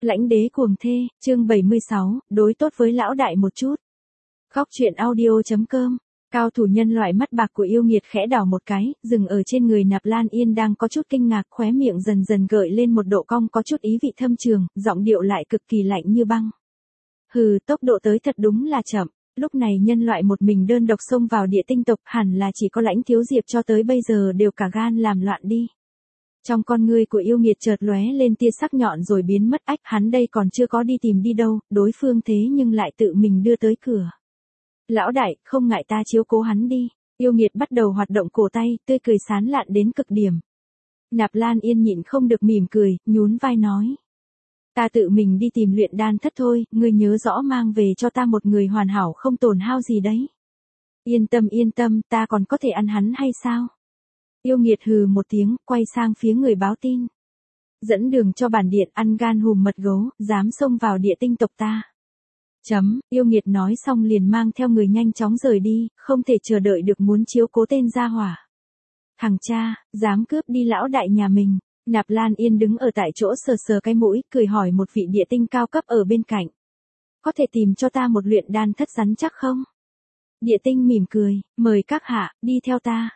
Lãnh đế cuồng thê, chương 76, đối tốt với lão đại một chút. Góc truyện audio.com. Cao thủ nhân loại mắt bạc của yêu nghiệt khẽ đảo một cái, dừng ở trên người Nạp Lan Yên đang có chút kinh ngạc, khóe miệng dần dần gợi lên một độ cong có chút ý vị thâm trường, giọng điệu lại cực kỳ lạnh như băng. Hừ, tốc độ tới thật đúng là chậm. Lúc này nhân loại một mình đơn độc xông vào địa tinh tộc, hẳn là chỉ có Lãnh Thiếu Diệp cho tới bây giờ đều cả gan làm loạn đi. Trong con ngươi của yêu nghiệt chợt lóe lên tia sắc nhọn rồi biến mất, ách, hắn đây còn chưa có đi tìm đi đâu, đối phương thế nhưng lại tự mình đưa tới cửa. Lão đại, không ngại ta chiếu cố hắn đi. Yêu nghiệt bắt đầu hoạt động cổ tay, tươi cười sán lạn đến cực điểm. Nạp Lan Yên nhịn không được mỉm cười, nhún vai nói. Ta tự mình đi tìm luyện đan thất thôi, ngươi nhớ rõ mang về cho ta một người hoàn hảo không tổn hao gì đấy. Yên tâm, ta còn có thể ăn hắn hay sao? Yêu nghiệt hừ một tiếng, quay sang phía người báo tin. Dẫn đường cho bản điện, ăn gan hùm mật gấu, dám xông vào địa tinh tộc ta. Yêu nghiệt nói xong liền mang theo người nhanh chóng rời đi, không thể chờ đợi được muốn chiếu cố tên gia hỏa. Thằng cha, dám cướp đi lão đại nhà mình. Nạp Lan Yên đứng ở tại chỗ sờ sờ cái mũi, cười hỏi một vị địa tinh cao cấp ở bên cạnh. Có thể tìm cho ta một luyện đan thất rắn chắc không? Địa tinh mỉm cười, mời các hạ, đi theo ta,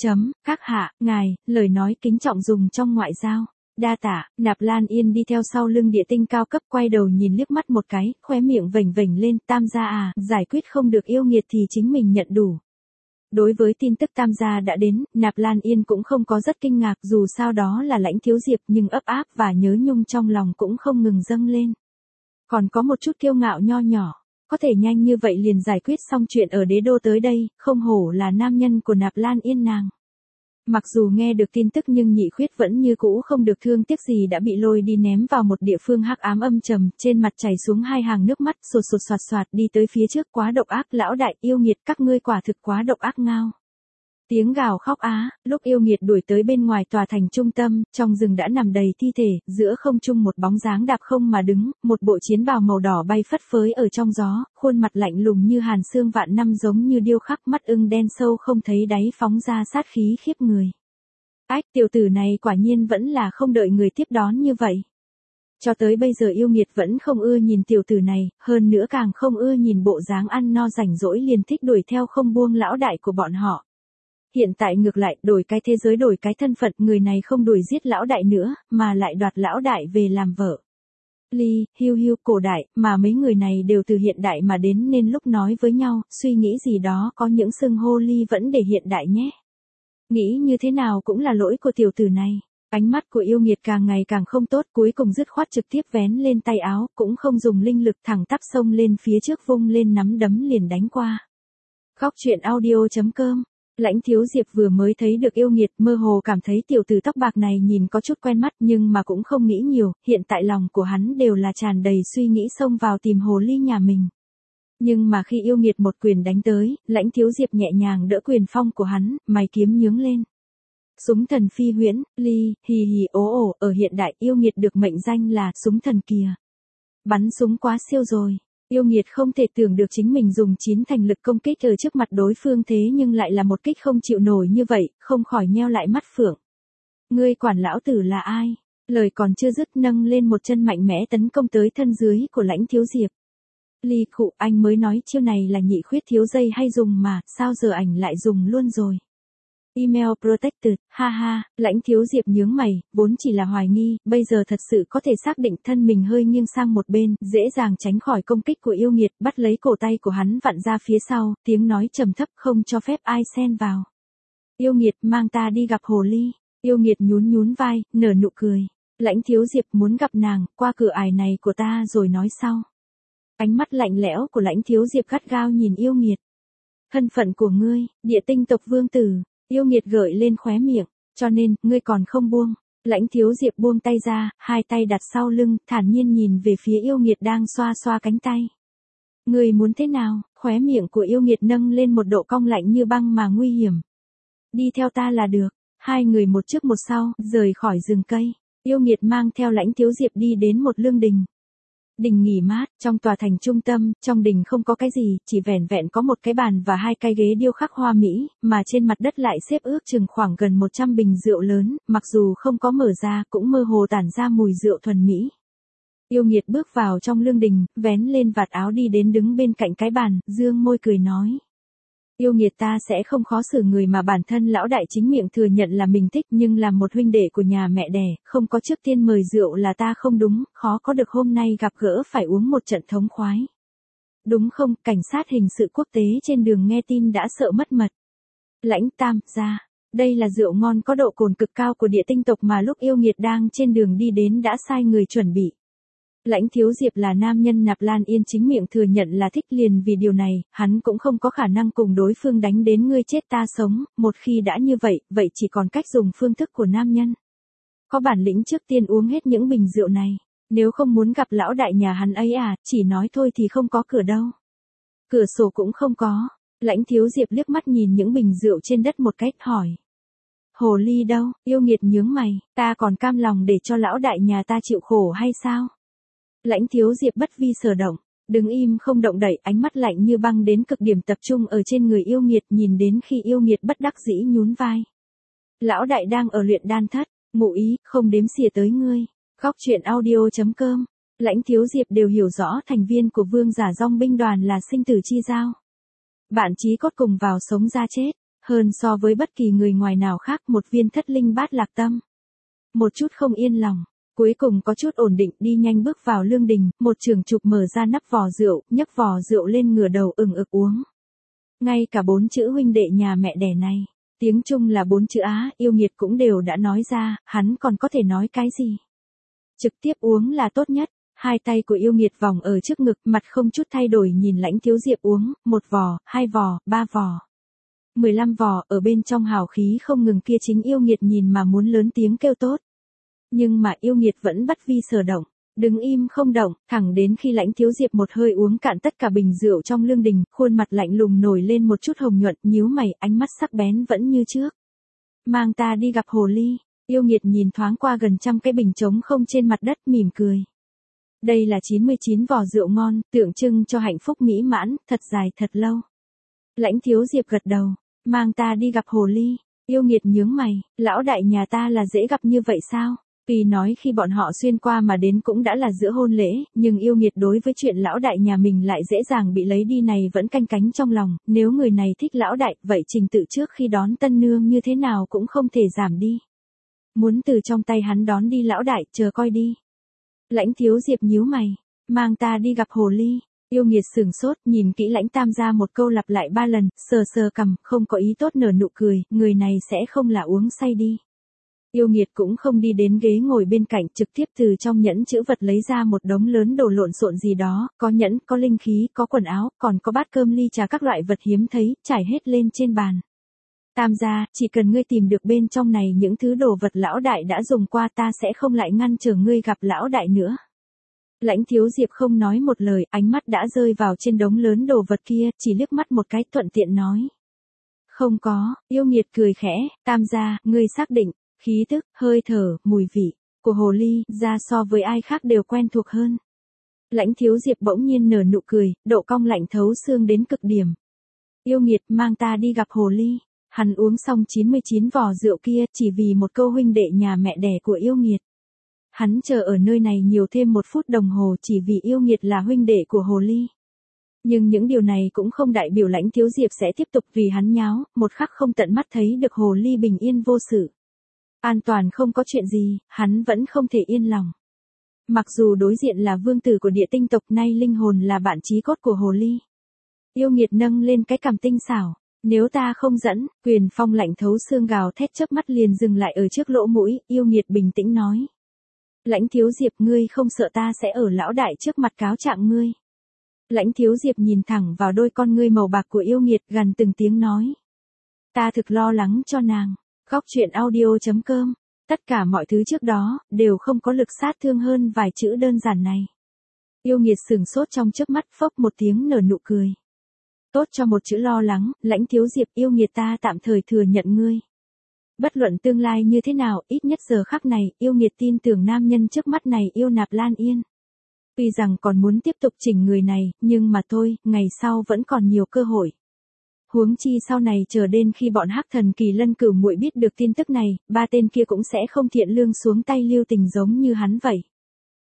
các hạ, ngài, lời nói kính trọng dùng trong ngoại giao. Đa tạ. Nạp Lan Yên đi theo sau lưng địa tinh cao cấp, quay đầu nhìn liếc mắt một cái, khóe miệng vểnh vểnh lên, tam gia à, giải quyết không được yêu nghiệt thì chính mình nhận đủ. Đối với tin tức tam gia đã đến, Nạp Lan Yên cũng không có rất kinh ngạc, dù sao đó là Lãnh Thiếu Diệp, nhưng ấp áp và nhớ nhung trong lòng cũng không ngừng dâng lên. Còn có một chút kiêu ngạo nho nhỏ. Có thể nhanh như vậy liền giải quyết xong chuyện ở đế đô tới đây, không hổ là nam nhân của Nạp Lan Yên nàng. Mặc dù nghe được tin tức nhưng nhị khuyết vẫn như cũ không được thương tiếc gì đã bị lôi đi ném vào một địa phương hắc ám âm trầm, trên mặt chảy xuống hai hàng nước mắt, sột soạt đi tới phía trước, quá độc ác, lão đại, yêu nghiệt, các ngươi quả thực quá độc ác ngao. Tiếng gào khóc á, lúc yêu nghiệt đuổi tới bên ngoài tòa thành trung tâm, trong rừng đã nằm đầy thi thể, giữa không trung một bóng dáng đạp không mà đứng, một bộ chiến bào màu đỏ bay phất phới ở trong gió, khuôn mặt lạnh lùng như hàn xương vạn năm giống như điêu khắc, mắt ưng đen sâu không thấy đáy phóng ra sát khí khiếp người. Ách, tiểu tử này quả nhiên vẫn là không đợi người tiếp đón như vậy. Cho tới bây giờ yêu nghiệt vẫn không ưa nhìn tiểu tử này, hơn nữa càng không ưa nhìn bộ dáng ăn no rảnh rỗi liền thích đuổi theo không buông lão đại của bọn họ. Hiện tại ngược lại, đổi cái thế giới đổi cái thân phận, người này không đuổi giết lão đại nữa, mà lại đoạt lão đại về làm vợ. Ly, Hiu, cổ đại, mà mấy người này đều từ hiện đại mà đến nên lúc nói với nhau, suy nghĩ gì đó có những xưng hô Ly vẫn để hiện đại nhé. Nghĩ như thế nào cũng là lỗi của tiểu tử này. Ánh mắt của yêu nghiệt càng ngày càng không tốt, cuối cùng dứt khoát trực tiếp vén lên tay áo, cũng không dùng linh lực, thẳng tắp xông lên phía trước, vung lên nắm đấm liền đánh qua. Góc truyện audio.com. Lãnh Thiếu Diệp vừa mới thấy được yêu nghiệt, mơ hồ cảm thấy tiểu tử tóc bạc này nhìn có chút quen mắt nhưng mà cũng không nghĩ nhiều, hiện tại lòng của hắn đều là tràn đầy suy nghĩ xông vào tìm hồ ly nhà mình. Nhưng mà khi yêu nghiệt một quyền đánh tới, Lãnh Thiếu Diệp nhẹ nhàng đỡ quyền phong của hắn, mày kiếm nhướng lên. Súng thần phi huyễn, Ly, hì ố, ở hiện đại yêu nghiệt được mệnh danh là súng thần kìa. Bắn súng quá siêu rồi. Yêu nghiệt không thể tưởng được chính mình dùng 9 thành lực công kích ở trước mặt đối phương thế nhưng lại là một kích không chịu nổi như vậy, không khỏi nheo lại mắt phượng. Ngươi quản lão tử là ai? Lời còn chưa dứt nâng lên một chân mạnh mẽ tấn công tới thân dưới của Lãnh Thiếu Diệp. Ly khụ, anh mới nói chiêu này là nhị khuyết thiếu dây hay dùng mà, sao giờ ảnh lại dùng luôn rồi? Email protected, ha, Lãnh Thiếu Diệp nhướng mày, vốn chỉ là hoài nghi, bây giờ thật sự có thể xác định thân mình hơi nghiêng sang một bên, dễ dàng tránh khỏi công kích của yêu nghiệt, bắt lấy cổ tay của hắn vặn ra phía sau, tiếng nói trầm thấp không cho phép ai xen vào. Yêu nghiệt, mang ta đi gặp hồ ly. Yêu nghiệt nhún vai, nở nụ cười. Lãnh Thiếu Diệp muốn gặp nàng, qua cửa ải này của ta rồi nói sau. Ánh mắt lạnh lẽo của Lãnh Thiếu Diệp gắt gao nhìn yêu nghiệt. Thân phận của ngươi, địa tinh tộc vương tử. Yêu nghiệt gợi lên khóe miệng, cho nên, ngươi còn không buông. Lãnh Thiếu Diệp buông tay ra, hai tay đặt sau lưng, thản nhiên nhìn về phía yêu nghiệt đang xoa cánh tay. Ngươi muốn thế nào? Khóe miệng của yêu nghiệt nâng lên một độ cong lạnh như băng mà nguy hiểm. Đi theo ta là được. Hai người một trước một sau, rời khỏi rừng cây. Yêu nghiệt mang theo Lãnh Thiếu Diệp đi đến một lương đình. Đình nghỉ mát, trong tòa thành trung tâm, trong đình không có cái gì, chỉ vẻn vẹn có một cái bàn và hai cái ghế điêu khắc hoa mỹ, mà trên mặt đất lại xếp ước chừng khoảng gần 100 bình rượu lớn, mặc dù không có mở ra, cũng mơ hồ tản ra mùi rượu thuần mỹ. Yêu nghiệt bước vào trong lương đình, vén lên vạt áo đi đến đứng bên cạnh cái bàn, dương môi cười nói. Yêu nghiệt ta sẽ không khó xử người mà bản thân lão đại chính miệng thừa nhận là mình thích, nhưng làm một huynh đệ của nhà mẹ đẻ, không có trước tiên mời rượu là ta không đúng, khó có được hôm nay gặp gỡ phải uống một trận thống khoái. Đúng không, cảnh sát hình sự quốc tế trên đường nghe tin đã sợ mất mật. Lãnh Tam gia, đây là rượu ngon có độ cồn cực cao của địa tinh tộc mà lúc yêu nghiệt đang trên đường đi đến đã sai người chuẩn bị. Lãnh Thiếu Diệp là nam nhân Nạp Lan Yên chính miệng thừa nhận là thích, liền vì điều này, hắn cũng không có khả năng cùng đối phương đánh đến ngươi chết ta sống, một khi đã như vậy, vậy chỉ còn cách dùng phương thức của nam nhân. Có bản lĩnh trước tiên uống hết những bình rượu này, nếu không muốn gặp lão đại nhà hắn ấy chỉ nói thôi thì không có cửa đâu. Cửa sổ cũng không có. Lãnh Thiếu Diệp liếc mắt nhìn những bình rượu trên đất một cách hỏi. Hồ ly đâu, yêu nghiệt nhướng mày, ta còn cam lòng để cho lão đại nhà ta chịu khổ hay sao? Lãnh Thiếu Diệp bất vi sở động, đứng im không động đậy, ánh mắt lạnh như băng đến cực điểm tập trung ở trên người yêu nghiệt, nhìn đến khi yêu nghiệt bất đắc dĩ nhún vai. Lão đại đang ở luyện đan thất, ngụ ý, không đếm xỉa tới ngươi. Góc truyện audio.com. Lãnh Thiếu Diệp đều hiểu rõ thành viên của Vương Giả Dong binh đoàn là sinh tử chi giao. Bạn chí cốt cùng vào sống ra chết, hơn so với bất kỳ người ngoài nào khác, một viên thất linh bát lạc tâm. Một chút không yên lòng, cuối cùng có chút ổn định, đi nhanh bước vào lương đình, một trường trục mở ra nắp vò rượu, nhấc vò rượu lên ngửa đầu ực uống. Ngay cả 4 chữ huynh đệ nhà mẹ đẻ này, tiếng Trung là 4 chữ Á, yêu nghiệt cũng đều đã nói ra, hắn còn có thể nói cái gì. Trực tiếp uống là tốt nhất. Hai tay của yêu nghiệt vòng ở trước ngực, mặt không chút thay đổi nhìn Lãnh Thiếu Diệp uống, 1 vò, 2 vò, 3 vò. 15 vò, ở bên trong hào khí không ngừng kia chính yêu nghiệt nhìn mà muốn lớn tiếng kêu tốt. Nhưng mà yêu nghiệt vẫn bất vi sở động, đứng im không động, thẳng đến khi Lãnh Thiếu Diệp một hơi uống cạn tất cả bình rượu trong lương đình, khuôn mặt lạnh lùng nổi lên một chút hồng nhuận, nhíu mày, ánh mắt sắc bén vẫn như trước. Mang ta đi gặp hồ ly, yêu nghiệt nhìn thoáng qua gần trăm cái bình trống không trên mặt đất mỉm cười. Đây là 99 vò rượu ngon, tượng trưng cho hạnh phúc mỹ mãn, thật dài thật lâu. Lãnh Thiếu Diệp gật đầu, mang ta đi gặp hồ ly, yêu nghiệt nhướng mày, lão đại nhà ta là dễ gặp như vậy sao? Tuy nói khi bọn họ xuyên qua mà đến cũng đã là giữa hôn lễ, nhưng yêu nghiệt đối với chuyện lão đại nhà mình lại dễ dàng bị lấy đi này vẫn canh cánh trong lòng, nếu người này thích lão đại, vậy trình tự trước khi đón tân nương như thế nào cũng không thể giảm đi. Muốn từ trong tay hắn đón đi lão đại, chờ coi đi. Lãnh Thiếu Diệp nhíu mày, mang ta đi gặp hồ ly, yêu nghiệt sừng sốt, nhìn kỹ Lãnh Tam gia một câu lặp lại 3 lần, sờ cằm, không có ý tốt nở nụ cười, người này sẽ không là uống say đi. Yêu nghiệt cũng không đi đến ghế ngồi bên cạnh, trực tiếp từ trong nhẫn chữ vật lấy ra một đống lớn đồ lộn xộn gì đó, có nhẫn, có linh khí, có quần áo, còn có bát cơm ly trà các loại vật hiếm thấy, trải hết lên trên bàn. Tam gia, chỉ cần ngươi tìm được bên trong này những thứ đồ vật lão đại đã dùng qua, ta sẽ không lại ngăn trở ngươi gặp lão đại nữa. Lãnh Thiếu Diệp không nói một lời, ánh mắt đã rơi vào trên đống lớn đồ vật kia, chỉ liếc mắt một cái thuận tiện nói. Không có, yêu nghiệt cười khẽ, tam gia, ngươi xác định, khí tức, hơi thở, mùi vị của hồ ly ra so với ai khác đều quen thuộc hơn. Lãnh Thiếu Diệp bỗng nhiên nở nụ cười, độ cong lạnh thấu xương đến cực điểm. Yêu nghiệt, mang ta đi gặp hồ ly. Hắn uống xong 99 vò rượu kia chỉ vì một câu huynh đệ nhà mẹ đẻ của yêu nghiệt. Hắn chờ ở nơi này nhiều thêm 1 phút đồng hồ chỉ vì yêu nghiệt là huynh đệ của hồ ly. Nhưng những điều này cũng không đại biểu Lãnh Thiếu Diệp sẽ tiếp tục vì hắn nháo, một khắc không tận mắt thấy được hồ ly bình yên vô sự. An toàn không có chuyện gì, hắn vẫn không thể yên lòng. Mặc dù đối diện là vương tử của địa tinh tộc, nay linh hồn là bạn chí cốt của hồ ly. Yêu nghiệt nâng lên cái cằm tinh xảo. Nếu ta không dẫn, quyền phong lạnh thấu xương gào thét chớp mắt liền dừng lại ở trước lỗ mũi, yêu nghiệt bình tĩnh nói. Lãnh Thiếu Diệp, ngươi không sợ ta sẽ ở lão đại trước mặt cáo trạng ngươi. Lãnh Thiếu Diệp nhìn thẳng vào đôi con ngươi màu bạc của yêu nghiệt, gần từng tiếng nói. Ta thực lo lắng cho nàng. Góc truyện audio.com. Tất cả mọi thứ trước đó, đều không có lực sát thương hơn vài chữ đơn giản này. Yêu nghiệt sừng sốt trong chớp mắt, phốc một tiếng nở nụ cười. Tốt cho một chữ lo lắng, Lãnh Thiếu Diệp, yêu nghiệt ta tạm thời thừa nhận ngươi. Bất luận tương lai như thế nào, ít nhất giờ khắc này, yêu nghiệt tin tưởng nam nhân trước mắt này yêu Nạp Lan Yên. Tuy rằng còn muốn tiếp tục chỉnh người này, nhưng mà thôi, ngày sau vẫn còn nhiều cơ hội. Huống chi sau này chờ đến khi bọn Hắc Thần Kỳ Lân Cửu muội biết được tin tức này, 3 tên kia cũng sẽ không thiện lương xuống tay lưu tình giống như hắn vậy.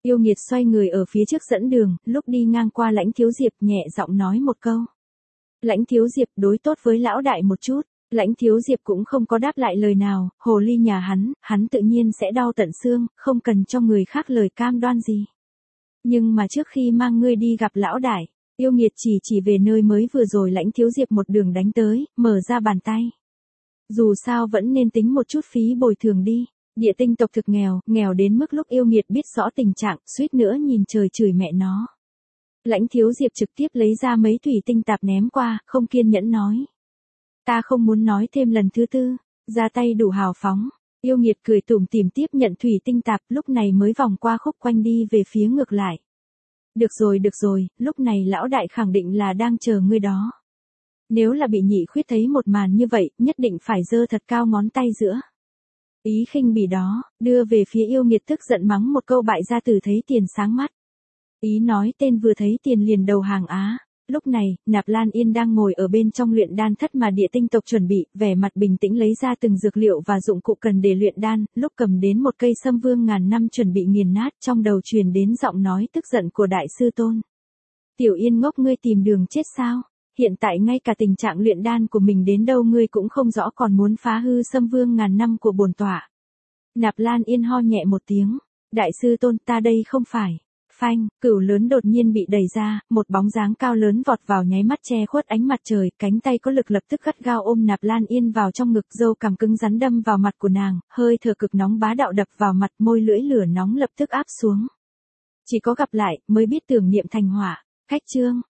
Yêu nghiệt xoay người ở phía trước dẫn đường, lúc đi ngang qua Lãnh Thiếu Diệp nhẹ giọng nói một câu. Lãnh Thiếu Diệp đối tốt với lão đại một chút. Lãnh Thiếu Diệp cũng không có đáp lại lời nào, hồ ly nhà hắn tự nhiên sẽ đau tận xương, không cần cho người khác lời cam đoan gì. Nhưng mà trước khi mang ngươi đi gặp lão đại, yêu nghiệt chỉ về nơi mới vừa rồi Lãnh Thiếu Diệp một đường đánh tới, mở ra bàn tay. Dù sao vẫn nên tính một chút phí bồi thường đi. Địa tinh tộc thực nghèo, nghèo đến mức lúc yêu nghiệt biết rõ tình trạng, suýt nữa nhìn trời chửi mẹ nó. Lãnh Thiếu Diệp trực tiếp lấy ra mấy thủy tinh tạp ném qua, không kiên nhẫn nói. Ta không muốn nói thêm lần thứ tư, ra tay đủ hào phóng. Yêu nghiệt cười tủm tỉm tiếp nhận thủy tinh tạp, lúc này mới vòng qua khúc quanh đi về phía ngược lại. Được rồi, lúc này lão đại khẳng định là đang chờ ngươi đó. Nếu là bị nhị khuyết thấy một màn như vậy, nhất định phải giơ thật cao ngón tay giữa. Ý khinh bỉ đó, đưa về phía yêu nghiệt tức giận mắng một câu bại gia tử thấy tiền sáng mắt. Ý nói tên vừa thấy tiền liền đầu hàng á. Lúc này, Nạp Lan Yên đang ngồi ở bên trong luyện đan thất mà địa tinh tộc chuẩn bị, vẻ mặt bình tĩnh lấy ra từng dược liệu và dụng cụ cần để luyện đan, lúc cầm đến một cây sâm vương ngàn năm chuẩn bị nghiền nát, trong đầu truyền đến giọng nói tức giận của đại sư tôn. Tiểu Yên ngốc, ngươi tìm đường chết sao? Hiện tại ngay cả tình trạng luyện đan của mình đến đâu ngươi cũng không rõ, còn muốn phá hư sâm vương ngàn năm của bổn tọa. Nạp Lan Yên ho nhẹ một tiếng. Đại sư tôn, ta đây không phải. Phanh, cửu lớn đột nhiên bị đẩy ra, một bóng dáng cao lớn vọt vào nháy mắt che khuất ánh mặt trời, cánh tay có lực lập tức gắt gao ôm Nạp Lan Yên vào trong ngực, râu cằm cứng rắn đâm vào mặt của nàng, hơi thở cực nóng bá đạo đập vào mặt, môi lưỡi lửa nóng lập tức áp xuống. Chỉ có gặp lại, mới biết tưởng niệm thành hỏa. Khách trương.